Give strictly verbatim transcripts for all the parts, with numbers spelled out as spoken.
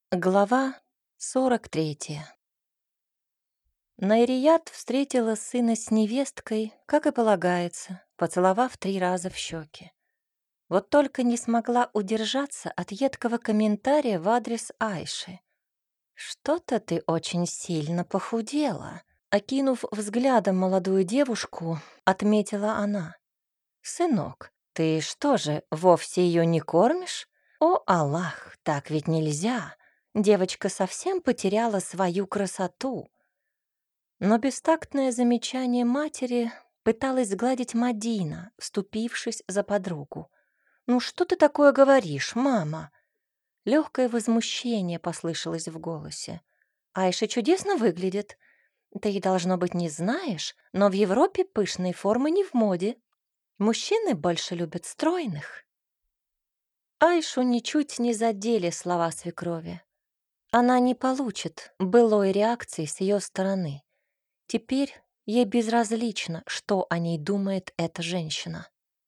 Глава сорок третья. Найрият встретила сына с невесткой, как и полагается, поцеловав три раза в щеки. Вот только не смогла удержаться от едкого комментария в адрес Айши. «Что-то ты очень сильно похудела», — окинув взглядом молодую девушку, отметила она. «Сынок, ты что же, вовсе ее не кормишь? О, Аллах, так ведь нельзя. Девочка совсем потеряла свою красоту». Но бестактное замечание матери пыталась сгладить Мадина, вступившись за подругу. «Ну что ты такое говоришь, мама?» Легкое возмущение послышалось в голосе. «Айша чудесно выглядит. Ты, должно быть, не знаешь, но в Европе пышные формы не в моде. Мужчины больше любят стройных». Айшу ничуть не задели слова свекрови. Она не получит былой реакции с ее стороны. Теперь ей безразлично, что о ней думает эта женщина.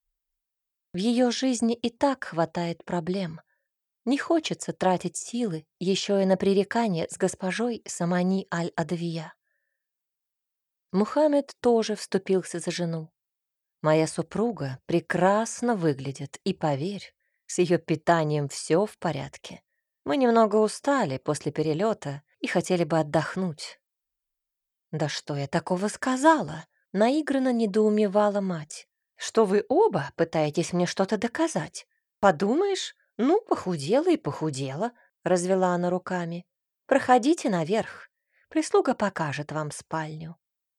В ее жизни и так хватает проблем. Не хочется тратить силы еще и на пререкание с госпожой Самани Аль-Адавия. Мухаммед тоже вступился за жену. «Моя супруга прекрасно выглядит, и поверь, с ее питанием все в порядке. Мы немного устали после перелета и хотели бы отдохнуть». «Да что я такого сказала?» — наигранно недоумевала мать. «Что вы оба пытаетесь мне что-то доказать? Подумаешь, ну, похудела и похудела», — развела она руками. «Проходите наверх, прислуга покажет вам спальню».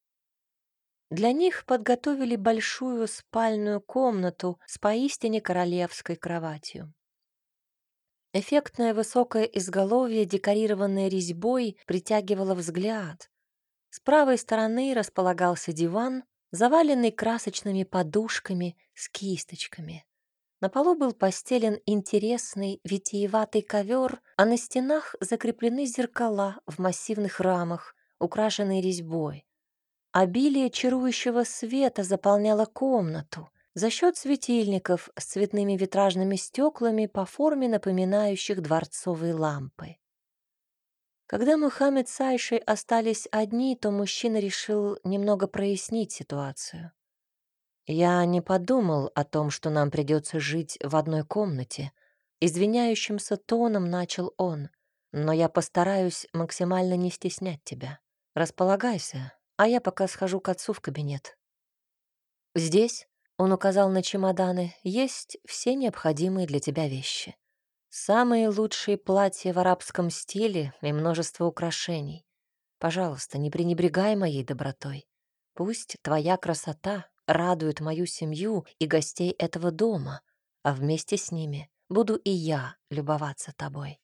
Для них подготовили большую спальную комнату с поистине королевской кроватью. Эффектное высокое изголовье, декорированное резьбой, притягивало взгляд. С правой стороны располагался диван, заваленный красочными подушками с кисточками. На полу был постелен интересный витиеватый ковер, а на стенах закреплены зеркала в массивных рамах, украшенные резьбой. Обилие чарующего света заполняло комнату за счет светильников с цветными витражными стеклами по форме напоминающих дворцовые лампы. Когда Мухаммед с Айшей остались одни, то мужчина решил немного прояснить ситуацию. «Я не подумал о том, что нам придется жить в одной комнате», — извиняющимся тоном начал он, «но я постараюсь максимально не стеснять тебя. Располагайся, а я пока схожу к отцу в кабинет. Здесь, — он указал на чемоданы, — есть все необходимые для тебя вещи. Самые лучшие платья в арабском стиле и множество украшений. Пожалуйста, не пренебрегай моей добротой. Пусть твоя красота радует мою семью и гостей этого дома, а вместе с ними буду и я любоваться тобой.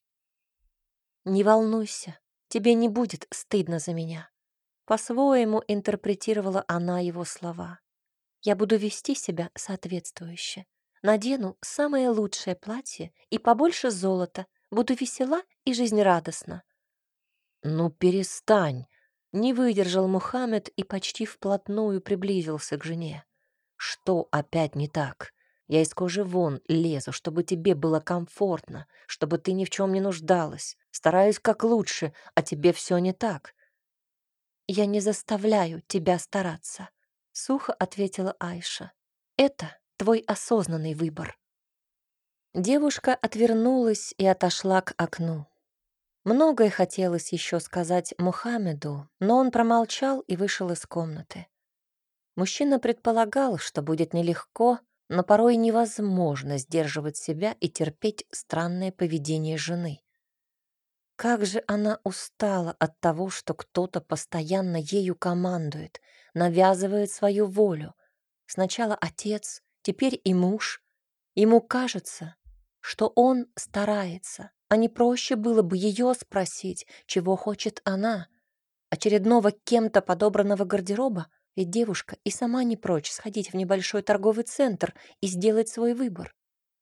Не волнуйся, тебе не будет стыдно за меня. По-своему интерпретировала она его слова. Я буду вести себя соответствующе. Надену самое лучшее платье и побольше золота. Буду весела и жизнерадостна. «Ну, перестань!» — не выдержал Мухаммед и почти вплотную приблизился к жене. «Что опять не так? Я из кожи вон лезу, чтобы тебе было комфортно, чтобы ты ни в чем не нуждалась. Стараюсь как лучше, а тебе все не так». «Я не заставляю тебя стараться», — сухо ответила Айша. «Это твой осознанный выбор». Девушка отвернулась и отошла к окну. Многое хотелось еще сказать Мухаммеду, но он промолчал и вышел из комнаты. Мужчина предполагал, что будет нелегко, но порой невозможно сдерживать себя и терпеть странное поведение жены. Как же она устала от того, что кто-то постоянно ею командует, навязывает свою волю. Сначала отец, теперь и муж. Ему кажется, что он старается, а не проще было бы ее спросить, чего хочет она. Очередного кем-то подобранного гардероба, ведь девушка и сама не прочь сходить в небольшой торговый центр и сделать свой выбор.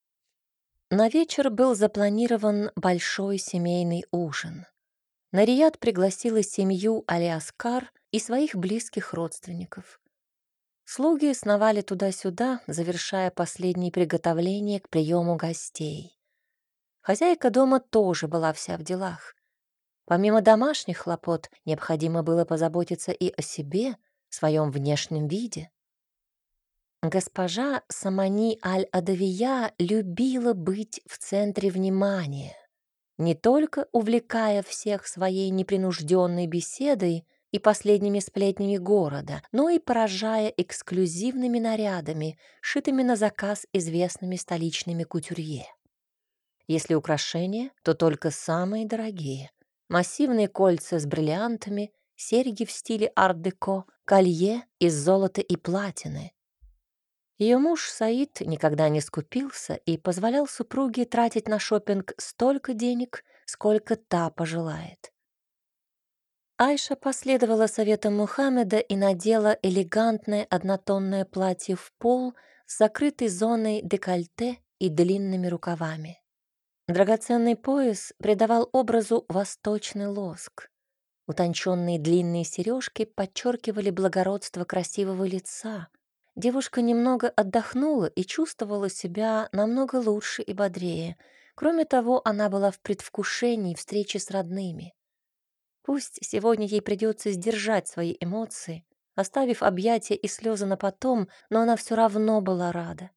На вечер был запланирован большой семейный ужин. Нарият пригласила семью Алиаскар и своих близких родственников. Слуги сновали туда-сюда, завершая последние приготовления к приему гостей. Хозяйка дома тоже была вся в делах. Помимо домашних хлопот, необходимо было позаботиться и о себе, своем внешнем виде. Госпожа Самани Аль-Адавия любила быть в центре внимания, не только увлекая всех своей непринужденной беседой и последними сплетнями города, но и поражая эксклюзивными нарядами, шитыми на заказ известными столичными кутюрье. Если украшения, то только самые дорогие. Массивные кольца с бриллиантами, серьги в стиле арт-деко, колье из золота и платины. Ее муж Саид никогда не скупился и позволял супруге тратить на шопинг столько денег, сколько та пожелает. Айша последовала советам Мухаммеда и надела элегантное однотонное платье в пол с закрытой зоной декольте и длинными рукавами. Драгоценный пояс придавал образу восточный лоск. Утонченные длинные сережки подчеркивали благородство красивого лица. Девушка немного отдохнула и чувствовала себя намного лучше и бодрее. Кроме того, она была в предвкушении встречи с родными. Пусть сегодня ей придется сдержать свои эмоции, оставив объятия и слезы на потом, но она все равно была рада.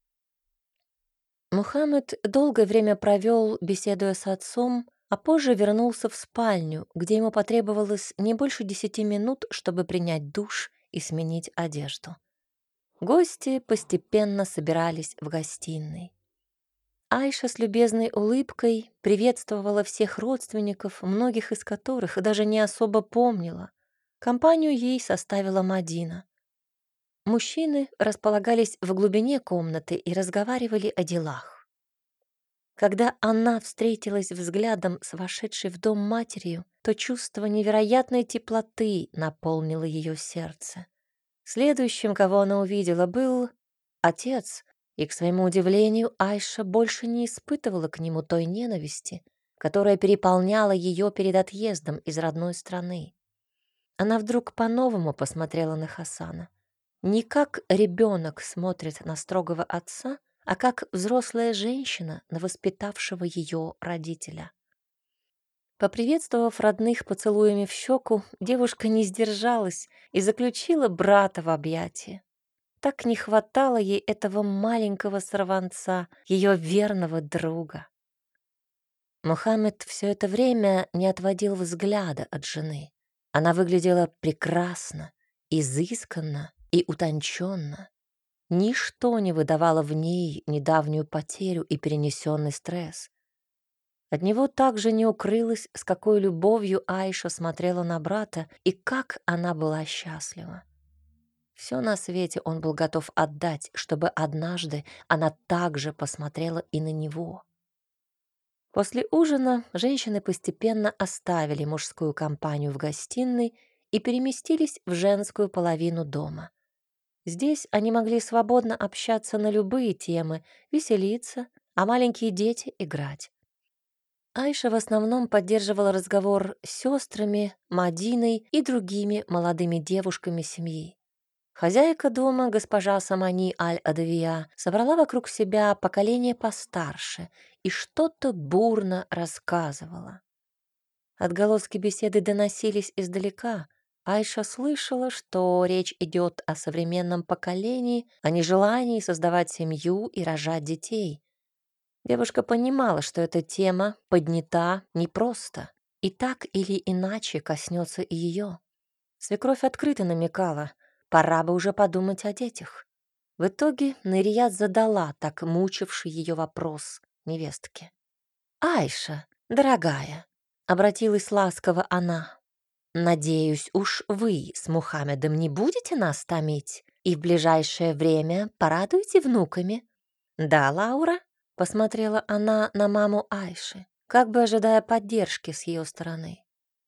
Мухаммед долгое время провел, беседуя с отцом, а позже вернулся в спальню, где ему потребовалось не больше десяти минут, чтобы принять душ и сменить одежду. Гости постепенно собирались в гостиной. Айша с любезной улыбкой приветствовала всех родственников, многих из которых даже не особо помнила. Компанию ей составила Мадина. Мужчины располагались в глубине комнаты и разговаривали о делах. Когда она встретилась взглядом с вошедшей в дом матерью, то чувство невероятной теплоты наполнило ее сердце. Следующим, кого она увидела, был отец, и, к своему удивлению, Айша больше не испытывала к нему той ненависти, которая переполняла ее перед отъездом из родной страны. Она вдруг по-новому посмотрела на Хасана. Не как ребенок смотрит на строгого отца, а как взрослая женщина на воспитавшего ее родителя. Поприветствовав родных поцелуями в щеку, девушка не сдержалась и заключила брата в объятия. Так не хватало ей этого маленького сорванца, ее верного друга. Мухаммед все это время не отводил взгляда от жены. Она выглядела прекрасно, изысканно и утонченно. Ничто не выдавало в ней недавнюю потерю и перенесенный стресс. От него также не укрылось, с какой любовью Айша смотрела на брата и как она была счастлива. Все на свете он был готов отдать, чтобы однажды она также посмотрела и на него. После ужина женщины постепенно оставили мужскую компанию в гостиной и переместились в женскую половину дома. Здесь они могли свободно общаться на любые темы, веселиться, а маленькие дети — играть. Айша в основном поддерживала разговор с сестрами, Мадиной и другими молодыми девушками семьи. Хозяйка дома, госпожа Самани Аль-Адавия, собрала вокруг себя поколение постарше и что-то бурно рассказывала. Отголоски беседы доносились издалека. Айша слышала, что речь идет о современном поколении, о нежелании создавать семью и рожать детей. Девушка понимала, что эта тема поднята непросто и так или иначе коснется и ее. Свекровь открыто намекала, пора бы уже подумать о детях. В итоге Нурия задала так мучивший ее вопрос невестке. «Айша, дорогая», — обратилась ласково она, «надеюсь, уж вы с Мухаммедом не будете нас томить и в ближайшее время порадуете внуками?» «Да, Лаура?» — посмотрела она на маму Айши, как бы ожидая поддержки с ее стороны.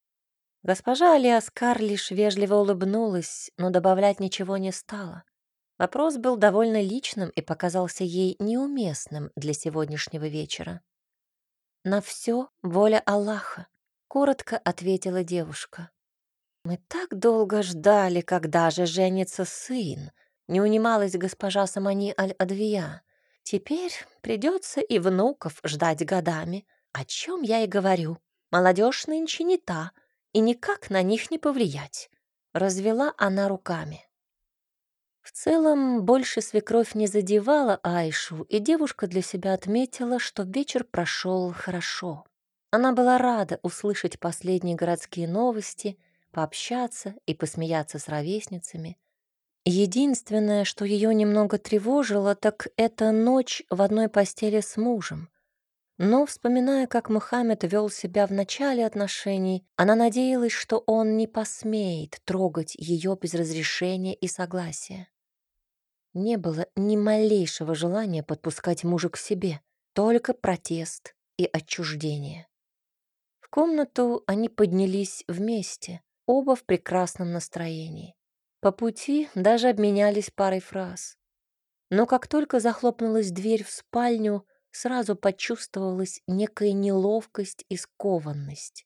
Госпожа Алиаскар лишь вежливо улыбнулась, но добавлять ничего не стала. Вопрос был довольно личным и показался ей неуместным для сегодняшнего вечера. «На все воля Аллаха», — коротко ответила девушка. «Мы так долго ждали, когда же женится сын», — не унималась госпожа Самани Аль-Адвия. Теперь придется и внуков ждать годами, о чем я и говорю. Молодежь нынче не та, и никак на них не повлиять. Развела она руками. В целом, больше свекровь не задевала Айшу, и девушка для себя отметила, что вечер прошел хорошо. Она была рада услышать последние городские новости, пообщаться и посмеяться с ровесницами. Единственное, что ее немного тревожило, так это ночь в одной постели с мужем. Но, вспоминая, как Мухаммед вел себя в начале отношений, она надеялась, что он не посмеет трогать ее без разрешения и согласия. Не было ни малейшего желания подпускать мужа к себе, только протест и отчуждение. В комнату они поднялись вместе, оба в прекрасном настроении. По пути даже обменялись парой фраз. Но как только захлопнулась дверь в спальню, сразу почувствовалась некая неловкость и скованность.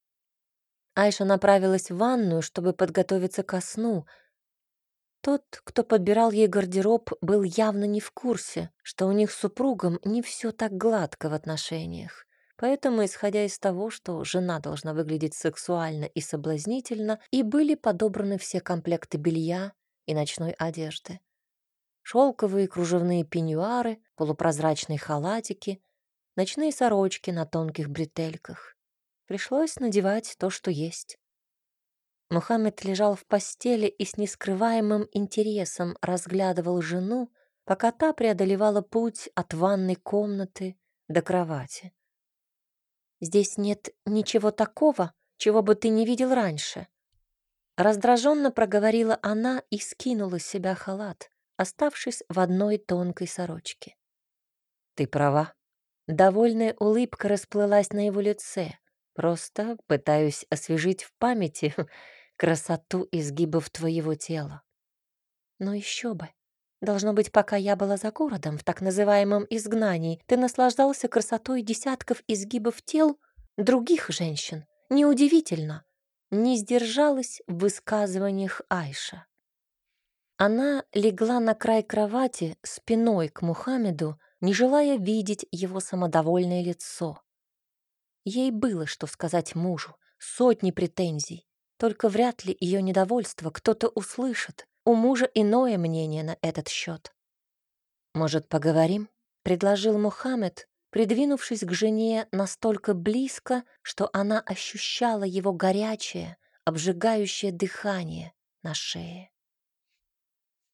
Айша направилась в ванную, чтобы подготовиться ко сну. Тот, кто подбирал ей гардероб, был явно не в курсе, что у них с супругом не все так гладко в отношениях. Поэтому, исходя из того, что жена должна выглядеть сексуально и соблазнительно, и были подобраны все комплекты белья и ночной одежды. Шелковые кружевные пеньюары, полупрозрачные халатики, ночные сорочки на тонких бретельках. Пришлось надевать то, что есть. Мухаммед лежал в постели и с нескрываемым интересом разглядывал жену, пока та преодолевала путь от ванной комнаты до кровати. «Здесь нет ничего такого, чего бы ты не видел раньше». Раздраженно проговорила она и скинула с себя халат, оставшись в одной тонкой сорочке. «Ты права». Довольная улыбка расплылась на его лице. «Просто пытаюсь освежить в памяти красоту изгибов твоего тела». «Ну еще бы. Должно быть, пока я была за городом, в так называемом изгнании, ты наслаждался красотой десятков изгибов тел других женщин. Неудивительно». Не сдержалась в высказываниях Айша. Она легла на край кровати спиной к Мухаммеду, не желая видеть его самодовольное лицо. Ей было что сказать мужу, сотни претензий, только вряд ли ее недовольство кто-то услышит. У мужа иное мнение на этот счет. «Может, поговорим?» — предложил Мухаммед, придвинувшись к жене настолько близко, что она ощущала его горячее, обжигающее дыхание на шее.